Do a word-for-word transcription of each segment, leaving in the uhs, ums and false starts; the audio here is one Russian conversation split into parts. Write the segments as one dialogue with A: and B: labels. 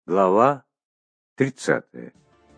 A: Глава тридцатая.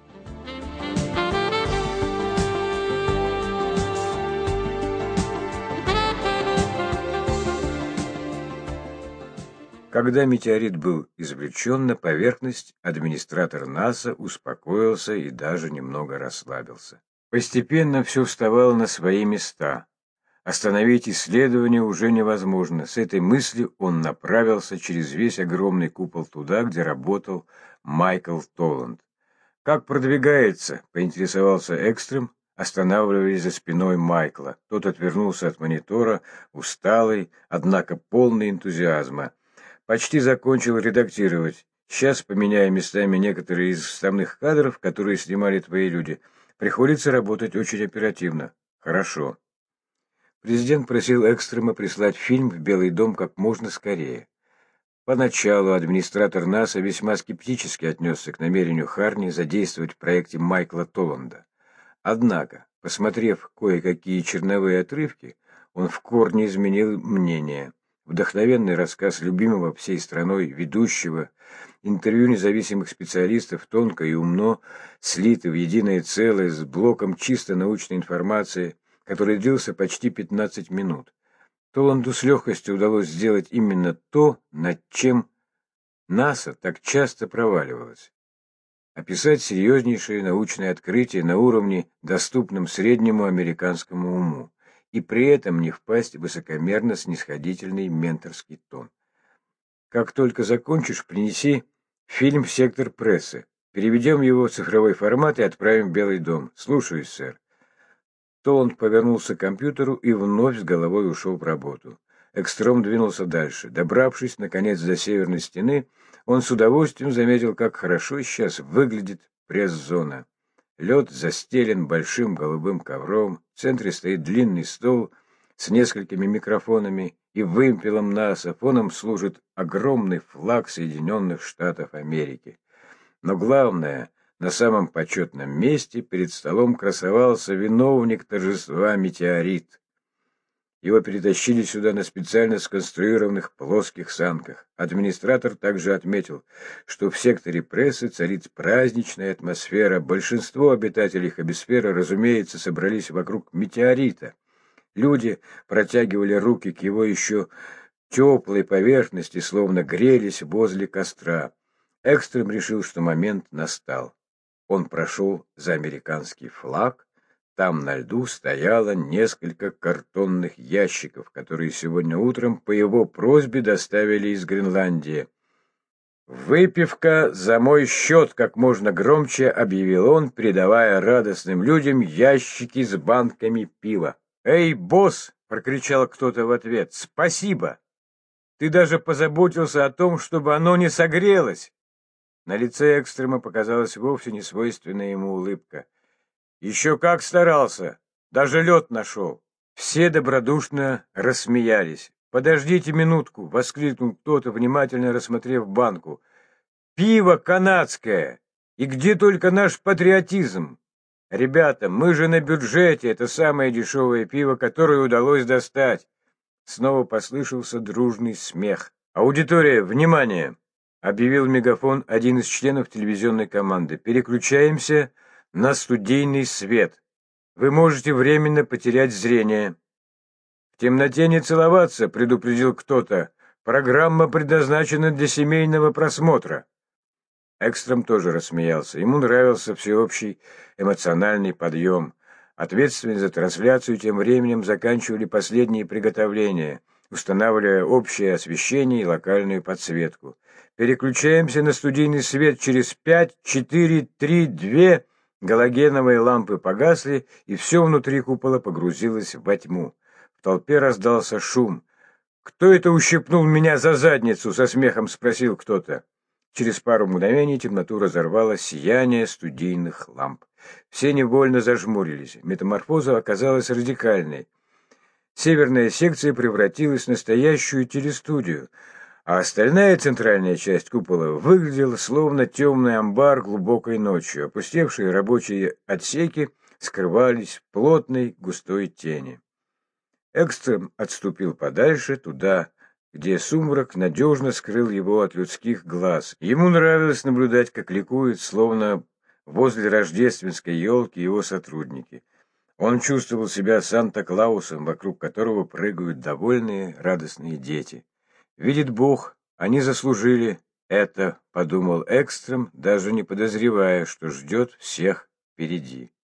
A: Когда метеорит был извлечен на поверхность, администратор НАСА успокоился и даже немного расслабился. Постепенно все вставало на свои места. Остановить исследование уже невозможно. С этой мыслью он направился через весь огромный купол туда, где работал Майкл Толланд. «Как продвигается?» — поинтересовался Экстрем, останавливаясь за спиной Майкла. Тот отвернулся от монитора, усталый, однако полный энтузиазма. «Почти закончил редактировать. Сейчас поменяю местами некоторые из вставных кадров, которые снимали твои люди. Приходится работать очень оперативно». «Хорошо». Президент просил Экстрема прислать фильм в Белый дом как можно скорее. Поначалу администратор НАСА весьма скептически отнесся к намерению Харни задействовать в проекте Майкла Толланда. Однако, посмотрев кое-какие черновые отрывки, он в корне изменил мнение. Вдохновенный рассказ любимого всей страной ведущего, интервью независимых специалистов тонко и умно слиты в единое целое с блоком чисто научной информации, который длился почти пятнадцать минут. Толланду с легкостью удалось сделать именно то, над чем НАСА так часто проваливалось. Описать серьезнейшие научные открытия на уровне, доступном среднему американскому уму, и при этом не впасть в высокомерно-снисходительный менторский тон. Как только закончишь, принеси фильм в сектор прессы. Переведем его в цифровой формат и отправим в Белый дом. Слушаюсь, сэр. Толланд повернулся к компьютеру и вновь с головой ушел в работу. Экстрем двинулся дальше. Добравшись, наконец, до северной стены, он с удовольствием заметил, как хорошо сейчас выглядит пресс-зона. Лед застелен большим голубым ковром, в центре стоит длинный стол с несколькими микрофонами и вымпелом НАСА. Фоном служит огромный флаг Соединенных Штатов Америки. Но главное, на самом почетном месте перед столом красовался виновник торжества метеорит. Его перетащили сюда на специально сконструированных плоских санках. Администратор также отметил, что в секторе прессы царит праздничная атмосфера. Большинство обитателей Хабисферы, разумеется, собрались вокруг метеорита. Люди протягивали руки к его еще теплой поверхности, словно грелись возле костра. Экстрем решил, что момент настал. Он прошел за американский флаг. Там на льду стояло несколько картонных ящиков, которые сегодня утром по его просьбе доставили из Гренландии. «Выпивка за мой счет!» — как можно громче объявил он, передавая радостным людям ящики с банками пива. «Эй, босс!» — прокричал кто-то в ответ. «Спасибо! Ты даже позаботился о том, чтобы оно не согрелось!» На лице Экстрема показалась вовсе не свойственная ему улыбка. «Еще как старался! Даже лед нашел!» Все добродушно рассмеялись. «Подождите минутку!» — воскликнул кто-то, внимательно рассмотрев банку. «Пиво канадское! И где только наш патриотизм! Ребята, мы же на бюджете! Это самое дешевое пиво, которое удалось достать!» Снова послышался дружный смех. «Аудитория, внимание!» — объявил в мегафон один из членов телевизионной команды. «Переключаемся на студийный свет. Вы можете временно потерять зрение». «В темноте не целоваться», — предупредил кто-то. «Программа предназначена для семейного просмотра». Экстрем тоже рассмеялся. Ему нравился всеобщий эмоциональный подъем. Ответственные за трансляцию тем временем заканчивали последние приготовления, устанавливая общее освещение и локальную подсветку. «Переключаемся на студийный свет через пять, четыре, три, два...» Галогеновые лампы погасли, и все внутри купола погрузилось во тьму. В толпе раздался шум. «Кто это ущипнул меня за задницу?» — со смехом спросил кто-то. Через пару мгновений темноту разорвало сияние студийных ламп. Все невольно зажмурились. Метаморфоза оказалась радикальной. Северная секция превратилась в настоящую телестудию, а остальная центральная часть купола выглядела словно темный амбар глубокой ночью. Опустевшие рабочие отсеки скрывались в плотной густой тени. Экстрем отступил подальше, туда, где сумрак надежно скрыл его от людских глаз. Ему нравилось наблюдать, как ликуют, словно возле рождественской елки, его сотрудники. Он чувствовал себя Санта-Клаусом, вокруг которого прыгают довольные, радостные дети. «Видит Бог, они заслужили это», — подумал Экстрем, даже не подозревая, что ждет всех впереди.